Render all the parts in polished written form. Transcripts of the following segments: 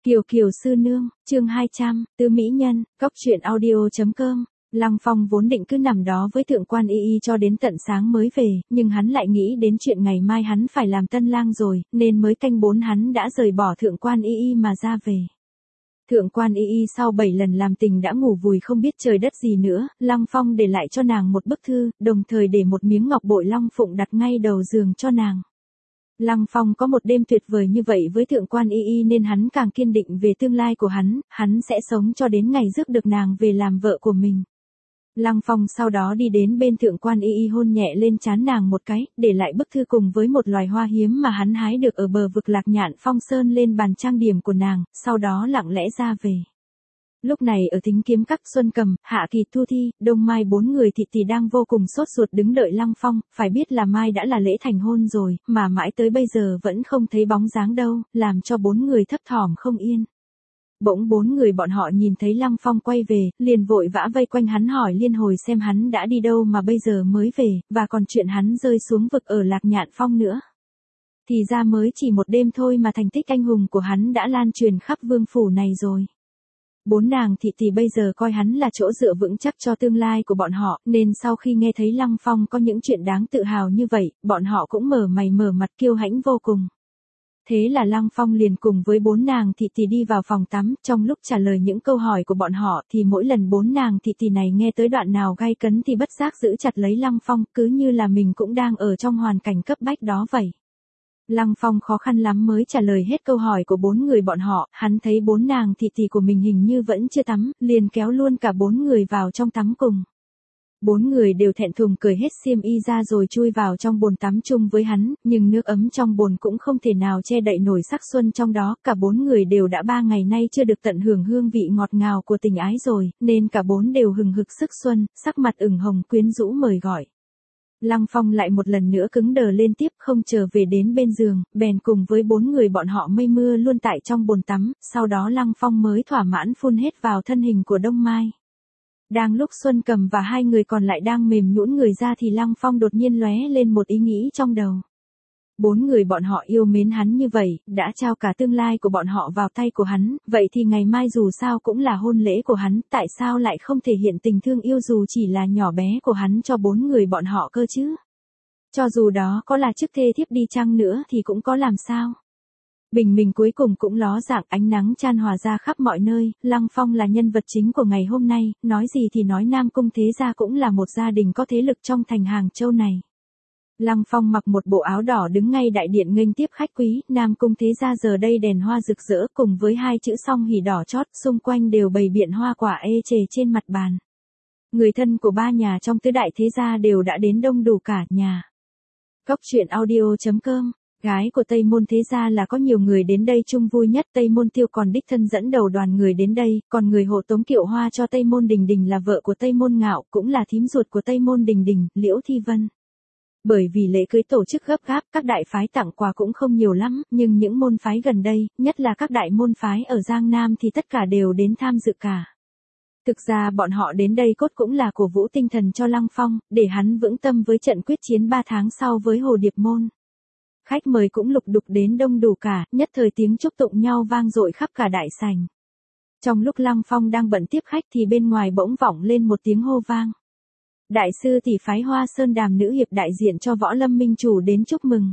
Kiều Kiều sư nương, chương 200, Tư mỹ nhân, góc truyện audio.com. Lăng Phong vốn định cứ nằm đó với thượng quan y y cho đến tận sáng mới về, nhưng hắn lại nghĩ đến chuyện ngày mai hắn phải làm tân lang rồi, nên mới canh 4 hắn đã rời bỏ thượng quan y y mà ra về. Thượng quan y y sau 7 lần làm tình đã ngủ vùi không biết trời đất gì nữa, Lăng Phong để lại cho nàng một bức thư, đồng thời để một miếng ngọc bội long phụng đặt ngay đầu giường cho nàng. Lăng Phong có một đêm tuyệt vời như vậy với thượng quan y y nên hắn càng kiên định về tương lai của hắn sẽ sống cho đến ngày rước được nàng về làm vợ của mình. Lăng Phong sau đó đi đến bên thượng quan y y hôn nhẹ lên trán nàng một cái, để lại bức thư cùng với một loài hoa hiếm mà hắn hái được ở bờ vực Lạc Nhạn Phong Sơn lên bàn trang điểm của nàng, sau đó lặng lẽ ra về. Lúc này ở Thính Kiếm Các, Xuân Cầm, Hạ Kỳ, Thu Thi, Đông Mai 4 người thị tỷ đang vô cùng sốt ruột đứng đợi Lăng Phong, phải biết là mai đã là lễ thành hôn rồi, mà mãi tới bây giờ vẫn không thấy bóng dáng đâu, làm cho 4 người thấp thỏm không yên. Bỗng 4 người bọn họ nhìn thấy Lăng Phong quay về, liền vội vã vây quanh hắn hỏi liên hồi xem hắn đã đi đâu mà bây giờ mới về, và còn chuyện hắn rơi xuống vực ở Lạc Nhạn Phong nữa. Thì ra mới chỉ một đêm thôi mà thành tích anh hùng của hắn đã lan truyền khắp vương phủ này rồi. 4 nàng thị tỷ bây giờ coi hắn là chỗ dựa vững chắc cho tương lai của bọn họ, nên sau khi nghe thấy Lăng Phong có những chuyện đáng tự hào như vậy, bọn họ cũng mở mày mở mặt kiêu hãnh vô cùng. Thế là Lăng Phong liền cùng với 4 nàng thị tỷ đi vào phòng tắm, trong lúc trả lời những câu hỏi của bọn họ thì mỗi lần 4 nàng thị tỷ này nghe tới đoạn nào gay cấn thì bất giác giữ chặt lấy Lăng Phong, cứ như là mình cũng đang ở trong hoàn cảnh cấp bách đó vậy. Lăng Phong khó khăn lắm mới trả lời hết câu hỏi của 4 người bọn họ, hắn thấy 4 nàng thị tỷ của mình hình như vẫn chưa tắm, liền kéo luôn cả 4 người vào trong tắm cùng. 4 người đều thẹn thùng cởi hết xiêm y ra rồi chui vào trong bồn tắm chung với hắn, nhưng nước ấm trong bồn cũng không thể nào che đậy nổi sắc xuân trong đó, cả 4 người đều đã 3 ngày nay chưa được tận hưởng hương vị ngọt ngào của tình ái rồi, nên cả 4 đều hừng hực sức xuân, sắc mặt ửng hồng quyến rũ mời gọi. Lăng Phong lại một lần nữa cứng đờ lên tiếp, không chờ về đến bên giường, bèn cùng với 4 người bọn họ mây mưa luôn tại trong bồn tắm, sau đó Lăng Phong mới thỏa mãn phun hết vào thân hình của Đông Mai. Đang lúc Xuân Cầm và 2 người còn lại đang mềm nhũn người ra thì Lăng Phong đột nhiên lóe lên một ý nghĩ trong đầu. 4 người bọn họ yêu mến hắn như vậy, đã trao cả tương lai của bọn họ vào tay của hắn, vậy thì ngày mai dù sao cũng là hôn lễ của hắn, tại sao lại không thể hiện tình thương yêu dù chỉ là nhỏ bé của hắn cho 4 người bọn họ cơ chứ? Cho dù đó có là chức thê thiếp đi chăng nữa thì cũng có làm sao? Bình minh cuối cùng cũng ló dạng, ánh nắng chan hòa ra khắp mọi nơi, Lăng Phong là nhân vật chính của ngày hôm nay, nói gì thì nói Nam Cung Thế Gia cũng là một gia đình có thế lực trong thành Hàng Châu này. Lăng Phong mặc một bộ áo đỏ đứng ngay đại điện nghênh tiếp khách quý, Nam Cung Thế Gia giờ đây đèn hoa rực rỡ cùng với 2 chữ song hỷ đỏ chót, xung quanh đều bày biện hoa quả ê chề trên mặt bàn. Người thân của 3 nhà trong tứ đại thế gia đều đã đến đông đủ cả nhà. Góc truyện audio.com. Gái của Tây Môn Thế Gia là có nhiều người đến đây chung vui nhất, Tây Môn Tiêu còn đích thân dẫn đầu đoàn người đến đây, còn người hộ tống kiệu hoa cho Tây Môn Đình Đình là vợ của Tây Môn Ngạo, cũng là thím ruột của Tây Môn Đình Đình, Liễu Thi Vân. Bởi vì lễ cưới tổ chức gấp gáp, các đại phái tặng quà cũng không nhiều lắm, nhưng những môn phái gần đây, nhất là các đại môn phái ở Giang Nam thì tất cả đều đến tham dự cả. Thực ra bọn họ đến đây cốt cũng là cổ vũ tinh thần cho Lăng Phong, để hắn vững tâm với trận quyết chiến 3 tháng sau với Hồ Điệp Môn. Khách mời cũng lục đục đến đông đủ cả, nhất thời tiếng chúc tụng nhau vang dội khắp cả đại sảnh. Trong lúc Lăng Phong đang bận tiếp khách thì bên ngoài bỗng vọng lên một tiếng hô vang. Đại sư tỷ phái Hoa Sơn Đàm nữ hiệp đại diện cho Võ Lâm Minh chủ đến chúc mừng.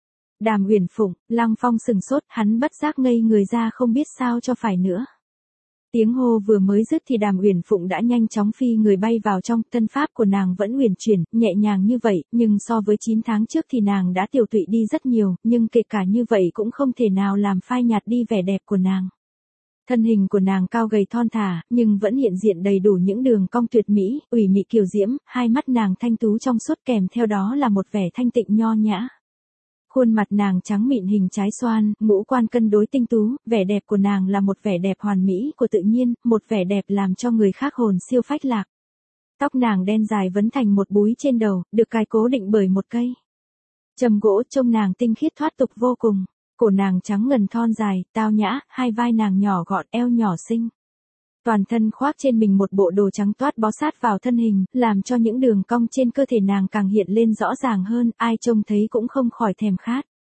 Đàm Uyển Phụng, Lăng Phong sừng sốt, hắn bất giác ngây người ra không biết sao cho phải nữa. Tiếng hô vừa mới dứt thì Đàm Uyển Phụng đã nhanh chóng phi người bay vào trong, thân pháp của nàng vẫn uyển chuyển, nhẹ nhàng như vậy, nhưng so với 9 tháng trước thì nàng đã tiều tụy đi rất nhiều, nhưng kể cả như vậy cũng không thể nào làm phai nhạt đi vẻ đẹp của nàng. Thân hình của nàng cao gầy thon thả, nhưng vẫn hiện diện đầy đủ những đường cong tuyệt mỹ, ủy mị kiều diễm, hai mắt nàng thanh tú trong suốt kèm theo đó là một vẻ thanh tịnh nho nhã. Khuôn mặt nàng trắng mịn hình trái xoan, ngũ quan cân đối tinh tú, vẻ đẹp của nàng là một vẻ đẹp hoàn mỹ của tự nhiên, một vẻ đẹp làm cho người khác hồn siêu phách lạc. Tóc nàng đen dài vấn thành một búi trên đầu, được cài cố định bởi một cây châm gỗ, trông nàng tinh khiết thoát tục vô cùng. Cổ nàng trắng ngần thon dài, tao nhã, hai vai nàng nhỏ gọn, eo nhỏ xinh. Toàn thân khoác trên mình một bộ đồ trắng toát bó sát vào thân hình, làm cho những đường cong trên cơ thể nàng càng hiện lên rõ ràng hơn, ai trông thấy cũng không khỏi thèm khát.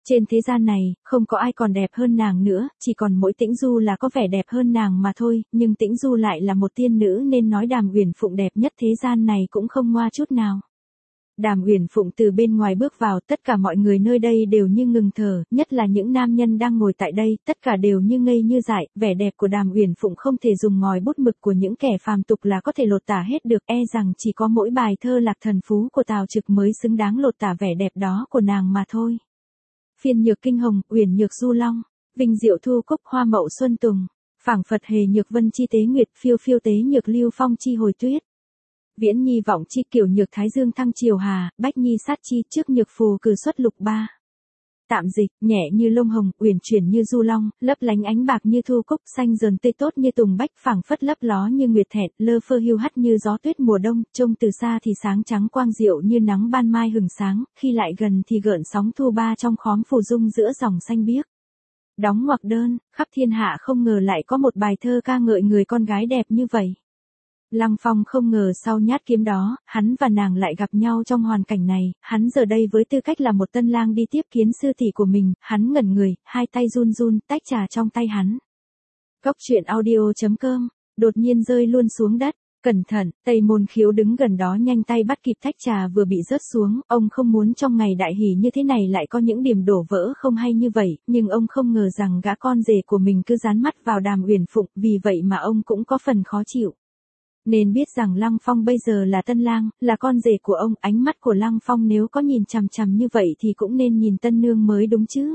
Trên thế gian này, không có ai còn đẹp hơn nàng nữa, chỉ còn mỗi Tĩnh Du là có vẻ đẹp hơn nàng mà thôi, nhưng Tĩnh Du lại là một tiên nữ nên nói Đàm Uyển Phụng đẹp nhất thế gian này cũng không ngoa chút nào. Đàm Uyển Phụng từ bên ngoài bước vào, tất cả mọi người nơi đây đều như ngừng thở, nhất là những nam nhân đang ngồi tại đây, tất cả đều như ngây như dại, vẻ đẹp của Đàm Uyển Phụng không thể dùng ngòi bút mực của những kẻ phàm tục là có thể lột tả hết được, e rằng chỉ có mỗi bài thơ Lạc Thần Phú của Tào Trực mới xứng đáng lột tả vẻ đẹp đó của nàng mà thôi. Phiên nhược kinh hồng, uyển nhược du long, vinh diệu thu cúc hoa mậu xuân tùng, phảng phật hề nhược vân chi tế nguyệt, phiêu phiêu tế nhược lưu phong chi hồi tuyết. Viễn nhi vọng chi kiểu nhược thái dương thăng triều hà, bách nhi sát chi trước nhược phù cử xuất lục ba. Tạm dịch, nhẹ như lông hồng, uyển chuyển như du long, lấp lánh ánh bạc như thu cúc, xanh dờn tươi tốt như tùng bách, phảng phất lấp ló như nguyệt thẹn, lơ phơ hiu hắt như gió tuyết mùa đông, trông từ xa thì sáng trắng quang diệu như nắng ban mai hừng sáng, khi lại gần thì gợn sóng thu ba trong khóm phù dung giữa dòng xanh biếc. Đóng ngoặc đơn, khắp thiên hạ không ngờ lại có một bài thơ ca ngợi người con gái đẹp như vậy. Lăng Phong không ngờ sau nhát kiếm đó, hắn và nàng lại gặp nhau trong hoàn cảnh này, hắn giờ đây với tư cách là một tân lang đi tiếp kiến sư tỷ của mình, hắn ngẩn người, hai tay run run, tách trà trong tay hắn. Góc truyện audio.com, đột nhiên rơi luôn xuống đất, cẩn thận, Tây Môn Khiếu đứng gần đó nhanh tay bắt kịp tách trà vừa bị rớt xuống, ông không muốn trong ngày đại hỷ như thế này lại có những điểm đổ vỡ không hay như vậy, nhưng ông không ngờ rằng gã con rể của mình cứ dán mắt vào Đàm Uyển Phụng, vì vậy mà ông cũng có phần khó chịu. Nên biết rằng Lăng Phong bây giờ là tân lang, là con rể của ông, ánh mắt của Lăng Phong nếu có nhìn chằm chằm như vậy thì cũng nên nhìn tân nương mới đúng chứ.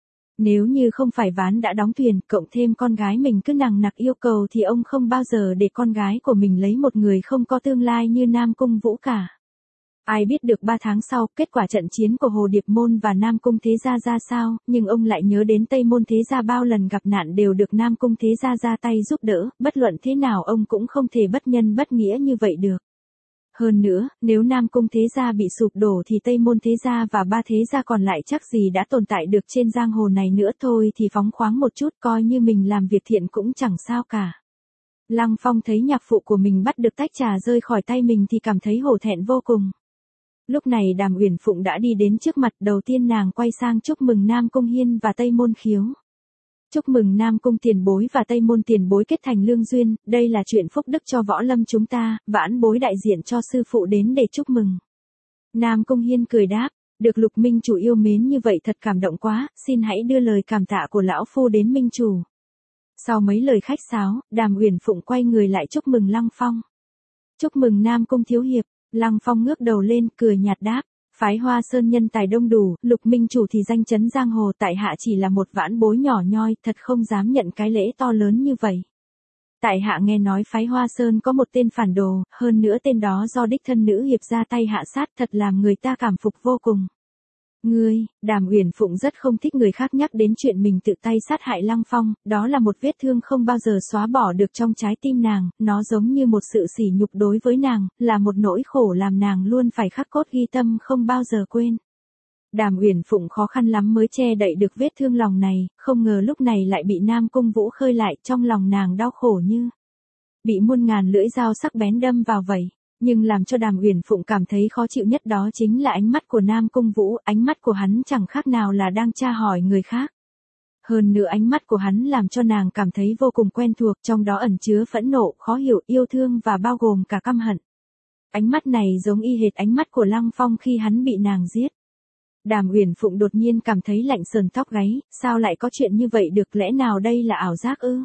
Nếu như không phải ván đã đóng thuyền, cộng thêm con gái mình cứ nằng nặc yêu cầu thì ông không bao giờ để con gái của mình lấy một người không có tương lai như Nam Cung Vũ cả. Ai biết được 3 tháng sau, kết quả trận chiến của Hồ Điệp Môn và Nam Cung Thế Gia ra sao, nhưng ông lại nhớ đến Tây Môn Thế Gia bao lần gặp nạn đều được Nam Cung Thế Gia ra tay giúp đỡ, bất luận thế nào ông cũng không thể bất nhân bất nghĩa như vậy được. Hơn nữa, nếu Nam Cung Thế Gia bị sụp đổ thì Tây Môn Thế Gia và 3 thế gia còn lại chắc gì đã tồn tại được trên giang hồ này nữa, thôi thì phóng khoáng một chút coi như mình làm việc thiện cũng chẳng sao cả. Lăng Phong thấy nhạc phụ của mình bắt được tách trà rơi khỏi tay mình thì cảm thấy hổ thẹn vô cùng. Lúc này Đàm Uyển Phụng đã đi đến trước mặt, đầu tiên nàng quay sang chúc mừng Nam Cung Hiên và Tây Môn Khiếu. Chúc mừng Nam Cung tiền bối và Tây Môn tiền bối kết thành lương duyên, đây là chuyện phúc đức cho võ lâm chúng ta, vãn bối đại diện cho sư phụ đến để chúc mừng. Nam Cung Hiên cười đáp, được Lục Minh chủ yêu mến như vậy thật cảm động quá, xin hãy đưa lời cảm tạ của lão phu đến Minh chủ. Sau mấy lời khách sáo, Đàm Uyển Phụng quay người lại chúc mừng Lăng Phong. Chúc mừng Nam Cung thiếu hiệp. Lăng Phong ngước đầu lên, cười nhạt đáp, phái Hoa Sơn nhân tài đông đủ, Lục Minh chủ thì danh chấn giang hồ, tại hạ chỉ là một vãn bối nhỏ nhoi, thật không dám nhận cái lễ to lớn như vậy. Tại hạ nghe nói phái Hoa Sơn có một tên phản đồ, hơn nữa tên đó do đích thân nữ hiệp ra tay hạ sát, thật làm người ta cảm phục vô cùng. Ngươi, Đàm Uyển Phụng rất không thích người khác nhắc đến chuyện mình tự tay sát hại Lăng Phong, đó là một vết thương không bao giờ xóa bỏ được trong trái tim nàng, nó giống như một sự sỉ nhục đối với nàng, là một nỗi khổ làm nàng luôn phải khắc cốt ghi tâm không bao giờ quên. Đàm Uyển Phụng khó khăn lắm mới che đậy được vết thương lòng này, không ngờ lúc này lại bị Nam Cung Vũ khơi lại, trong lòng nàng đau khổ như bị muôn ngàn lưỡi dao sắc bén đâm vào vậy. Nhưng làm cho Đàm Uyển Phụng cảm thấy khó chịu nhất đó chính là ánh mắt của Nam Cung Vũ, ánh mắt của hắn chẳng khác nào là đang tra hỏi người khác. Hơn nữa ánh mắt của hắn làm cho nàng cảm thấy vô cùng quen thuộc, trong đó ẩn chứa phẫn nộ, khó hiểu, yêu thương và bao gồm cả căm hận. Ánh mắt này giống y hệt ánh mắt của Lăng Phong khi hắn bị nàng giết. Đàm Uyển Phụng đột nhiên cảm thấy lạnh sờn tóc gáy, sao lại có chuyện như vậy được, lẽ nào đây là ảo giác ư?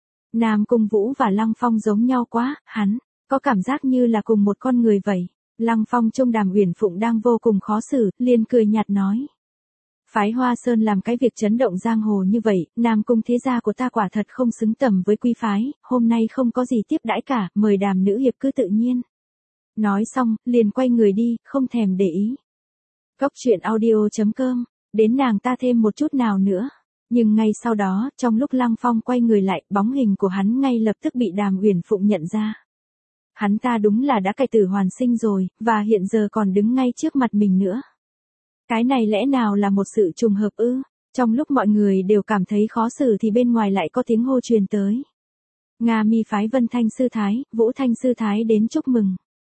Nam Cung Vũ và Lăng Phong giống nhau quá, hắn có cảm giác như là cùng một con người vậy. Lăng Phong trông Đàm Uyển Phụng đang vô cùng khó xử, liền cười nhạt nói. Phái Hoa Sơn làm cái việc chấn động giang hồ như vậy, Nam Cung thế gia của ta quả thật không xứng tầm với quý phái, hôm nay không có gì tiếp đãi cả, mời Đàm nữ hiệp cứ tự nhiên. Nói xong, liền quay người đi, không thèm để ý. Góc truyện audio.com, đến nàng ta thêm một chút nào nữa. Nhưng ngay sau đó, trong lúc Lăng Phong quay người lại, bóng hình của hắn ngay lập tức bị Đàm Uyển Phụng nhận ra. Hắn ta đúng là đã cải tử hoàn sinh rồi, và hiện giờ còn đứng ngay trước mặt mình nữa. Cái này lẽ nào là một sự trùng hợp ư? Trong lúc mọi người đều cảm thấy khó xử thì bên ngoài lại có tiếng hô truyền tới. Nga Mi phái Vân Thanh sư thái, Vũ Thanh sư thái đến chúc mừng.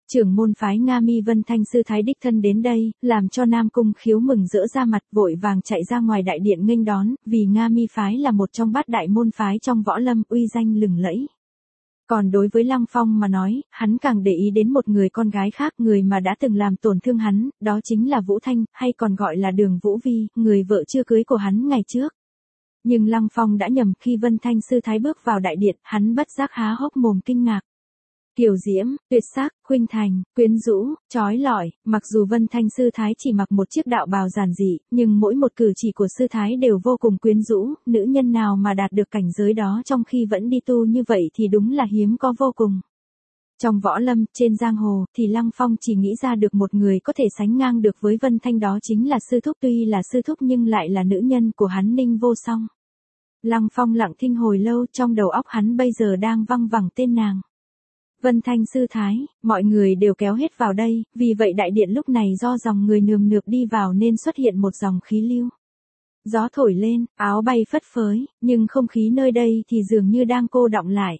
Trưởng môn phái Nga Mi Vân Thanh sư thái đích thân đến đây, làm cho Nam Cung Khiếu mừng rỡ ra mặt, vội vàng chạy ra ngoài đại điện nghênh đón, vì Nga Mi phái là một trong bát đại môn phái trong võ lâm, uy danh lừng lẫy. Còn đối với Lăng Phong mà nói, hắn càng để ý đến một người con gái khác, người mà đã từng làm tổn thương hắn, đó chính là Vũ Thanh, hay còn gọi là Đường Vũ Vi, người vợ chưa cưới của hắn ngày trước. Nhưng Lăng Phong đã nhầm, khi Vân Thanh sư thái bước vào đại điện, hắn bất giác há hốc mồm kinh ngạc. Kiều diễm, tuyệt sắc, khuynh thành, quyến rũ, chói lọi, mặc dù Vân Thanh sư thái chỉ mặc một chiếc đạo bào giản dị, nhưng mỗi một cử chỉ của sư thái đều vô cùng quyến rũ, nữ nhân nào mà đạt được cảnh giới đó trong khi vẫn đi tu như vậy thì đúng là hiếm có vô cùng. Trong võ lâm, trên giang hồ, thì Lăng Phong chỉ nghĩ ra được một người có thể sánh ngang được với Vân Thanh, đó chính là sư thúc, tuy là sư thúc nhưng lại là nữ nhân của hắn Ninh Vô Song. Lăng Phong lặng thinh hồi lâu, trong đầu óc hắn bây giờ đang văng vẳng tên nàng. Vân Thanh sư thái, mọi người đều kéo hết vào đây, vì vậy đại điện lúc này do dòng người nườm nượp đi vào nên xuất hiện một dòng khí lưu. Gió thổi lên, áo bay phất phới, nhưng không khí nơi đây thì dường như đang cô đọng lại.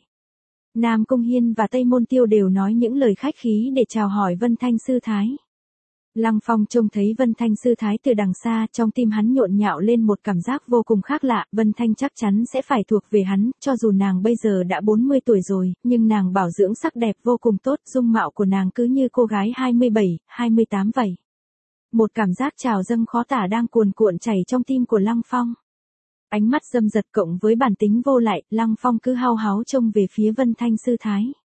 Nam Cung Hiên và Tây Môn Tiêu đều nói những lời khách khí để chào hỏi Vân Thanh sư thái. Lăng Phong trông thấy Vân Thanh sư thái từ đằng xa, trong tim hắn nhộn nhạo lên một cảm giác vô cùng khác lạ, Vân Thanh chắc chắn sẽ phải thuộc về hắn, cho dù nàng bây giờ đã 40 tuổi rồi, nhưng nàng bảo dưỡng sắc đẹp vô cùng tốt, dung mạo của nàng cứ như cô gái 27, 28 vậy. Một cảm giác trào dâng khó tả đang cuồn cuộn chảy trong tim của Lăng Phong. Ánh mắt dâm dật cộng với bản tính vô lại, Lăng Phong cứ hao háo trông về phía Vân Thanh sư thái.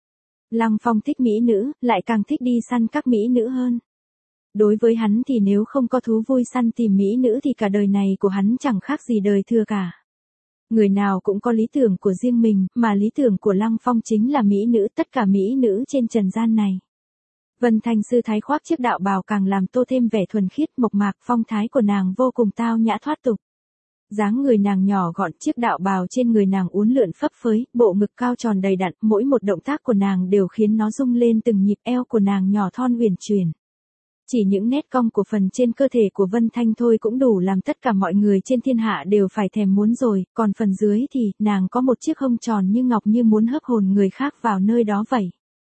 Lăng Phong thích mỹ nữ, lại càng thích đi săn các mỹ nữ hơn. Đối với hắn thì nếu không có thú vui săn tìm mỹ nữ thì cả đời này của hắn chẳng khác gì đời thừa cả. Người nào cũng có lý tưởng của riêng mình, mà lý tưởng của Lăng Phong chính là mỹ nữ, tất cả mỹ nữ trên trần gian này. Vân Thanh sư thái khoác chiếc đạo bào càng làm tô thêm vẻ thuần khiết, mộc mạc, phong thái của nàng vô cùng tao nhã thoát tục. Dáng người nàng nhỏ gọn, chiếc đạo bào trên người nàng uốn lượn phấp phới, bộ ngực cao tròn đầy đặn, mỗi một động tác của nàng đều khiến nó rung lên từng nhịp, eo của nàng nhỏ thon uyển chuyển. Chỉ những nét cong của phần trên cơ thể của Vân Thanh thôi cũng đủ làm tất cả mọi người trên thiên hạ đều phải thèm muốn rồi, còn phần dưới thì, nàng có một chiếc hông tròn như ngọc, như muốn hấp hồn người khác vào nơi đó vậy.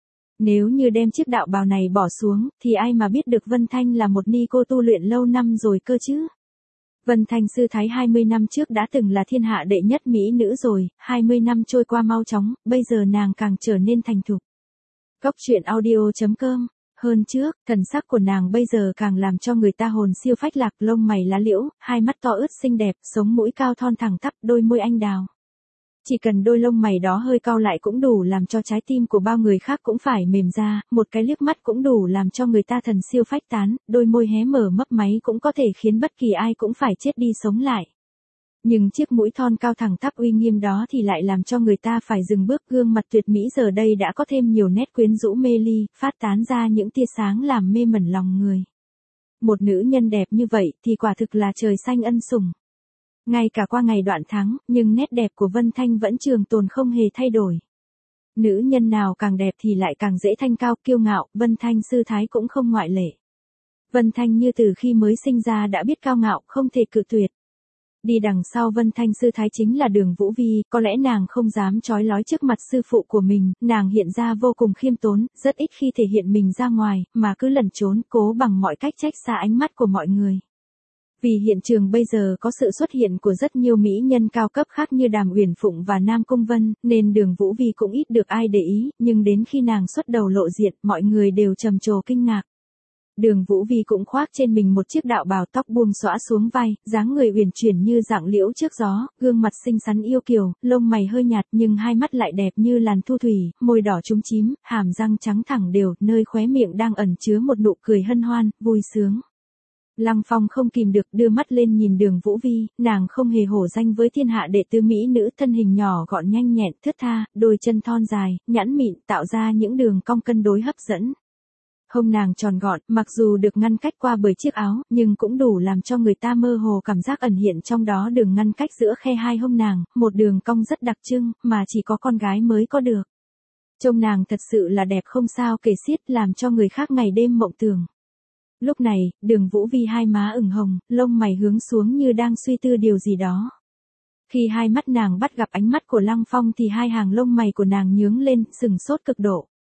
Nếu như đem chiếc đạo bào này bỏ xuống, thì ai mà biết được Vân Thanh là một ni cô tu luyện lâu năm rồi cơ chứ. Vân Thanh sư thái 20 năm trước đã từng là thiên hạ đệ nhất mỹ nữ rồi, 20 năm trôi qua mau chóng, bây giờ nàng càng trở nên thành thục. Cóc truyện audio.com. Hơn trước, thần sắc của nàng bây giờ càng làm cho người ta hồn siêu phách lạc, lông mày lá liễu, hai mắt to ướt xinh đẹp, sống mũi cao thon thẳng tắp, đôi môi anh đào. Chỉ cần đôi lông mày đó hơi cau lại cũng đủ làm cho trái tim của bao người khác cũng phải mềm ra, một cái liếc mắt cũng đủ làm cho người ta thần siêu phách tán, đôi môi hé mở mấp máy cũng có thể khiến bất kỳ ai cũng phải chết đi sống lại. Nhưng chiếc mũi thon cao thẳng tắp uy nghiêm đó thì lại làm cho người ta phải dừng bước, gương mặt tuyệt mỹ giờ đây đã có thêm nhiều nét quyến rũ mê ly, phát tán ra những tia sáng làm mê mẩn lòng người. Một nữ nhân đẹp như vậy thì quả thực là trời xanh ân sủng. Ngay cả qua ngày đoạn tháng, nhưng nét đẹp của Vân Thanh vẫn trường tồn không hề thay đổi. Nữ nhân nào càng đẹp thì lại càng dễ thanh cao kiêu ngạo, Vân Thanh sư thái cũng không ngoại lệ. Vân Thanh như từ khi mới sinh ra đã biết cao ngạo, không thể cự tuyệt. Đi đằng sau Vân Thanh sư thái chính là Đường Vũ Vi, có lẽ nàng không dám chói lói trước mặt sư phụ của mình, nàng hiện ra vô cùng khiêm tốn, rất ít khi thể hiện mình ra ngoài, mà cứ lẩn trốn, cố bằng mọi cách trách xa ánh mắt của mọi người. Vì hiện trường bây giờ có sự xuất hiện của rất nhiều mỹ nhân cao cấp khác như Đàm Uyển Phụng và Nam Cung Vân, nên Đường Vũ Vi cũng ít được ai để ý, nhưng đến khi nàng xuất đầu lộ diện, mọi người đều trầm trồ kinh ngạc. Đường Vũ Vi cũng khoác trên mình một chiếc đạo bào, tóc buông xõa xuống vai, dáng người uyển chuyển như dạng liễu trước gió, gương mặt xinh xắn yêu kiều, lông mày hơi nhạt nhưng hai mắt lại đẹp như làn thu thủy, môi đỏ chúm chím, hàm răng trắng thẳng đều, nơi khóe miệng đang ẩn chứa một nụ cười hân hoan, vui sướng. Lăng Phong không kìm được đưa mắt lên nhìn Đường Vũ Vi, nàng không hề hổ danh với thiên hạ đệ tứ mỹ nữ, thân hình nhỏ gọn nhanh nhẹn, thướt tha, đôi chân thon dài, nhẵn mịn, tạo ra những đường cong cân đối hấp dẫn. Hông nàng tròn gọn, mặc dù được ngăn cách qua bởi chiếc áo, nhưng cũng đủ làm cho người ta mơ hồ cảm giác ẩn hiện trong đó đường ngăn cách giữa khe hai hông nàng, một đường cong rất đặc trưng, mà chỉ có con gái mới có được. Trông nàng thật sự là đẹp không sao kể xiết, làm cho người khác ngày đêm mộng tưởng. Lúc này, Đường Vũ Vi hai má ửng hồng, lông mày hướng xuống như đang suy tư điều gì đó. Khi hai mắt nàng bắt gặp ánh mắt của Lăng Phong thì hai hàng lông mày của nàng nhướng lên, sừng sốt cực độ.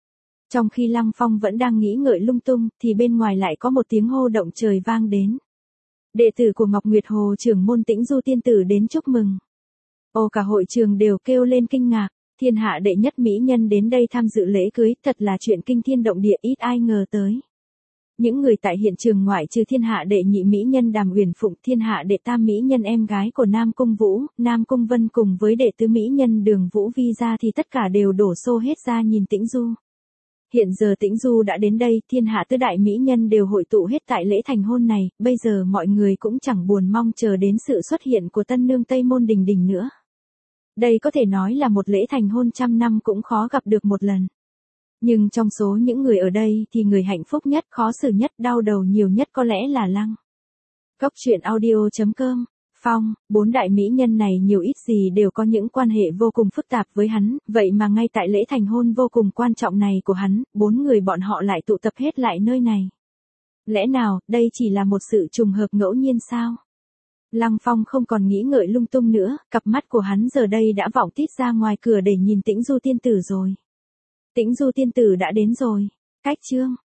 Trong khi Lăng Phong vẫn đang nghĩ ngợi lung tung, thì bên ngoài lại có một tiếng hô động trời vang đến. Đệ tử của Ngọc Nguyệt Hồ trưởng môn Tĩnh Du tiên tử đến chúc mừng. Cả hội trường đều kêu lên kinh ngạc, thiên hạ đệ nhất mỹ nhân đến đây tham dự lễ cưới, thật là chuyện kinh thiên động địa, ít ai ngờ tới. Những người tại hiện trường ngoại trừ thiên hạ đệ nhị mỹ nhân Đàm Uyển Phụng, thiên hạ đệ tam mỹ nhân em gái của Nam Cung Vũ, Nam Cung Vân cùng với đệ tứ mỹ nhân Đường Vũ Vi ra thì tất cả đều đổ xô hết ra nhìn Tĩnh Du. Hiện giờ Tĩnh Du đã đến đây, thiên hạ tứ đại mỹ nhân đều hội tụ hết tại lễ thành hôn này, bây giờ mọi người cũng chẳng buồn mong chờ đến sự xuất hiện của tân nương Tây Môn Đình Đình nữa. Đây có thể nói là một lễ thành hôn trăm năm cũng khó gặp được một lần. Nhưng trong số những người ở đây thì người hạnh phúc nhất, khó xử nhất, đau đầu nhiều nhất có lẽ là Lăng. Cốc truyện audio.com. Phong, 4 đại mỹ nhân này nhiều ít gì đều có những quan hệ vô cùng phức tạp với hắn, vậy mà ngay tại lễ thành hôn vô cùng quan trọng này của hắn, 4 người bọn họ lại tụ tập hết lại nơi này. Lẽ nào, đây chỉ là một sự trùng hợp ngẫu nhiên sao? Lăng Phong không còn nghĩ ngợi lung tung nữa, cặp mắt của hắn giờ đây đã vọng tít ra ngoài cửa để nhìn Tĩnh Du tiên tử rồi. Tĩnh Du tiên tử đã đến rồi. Cách chương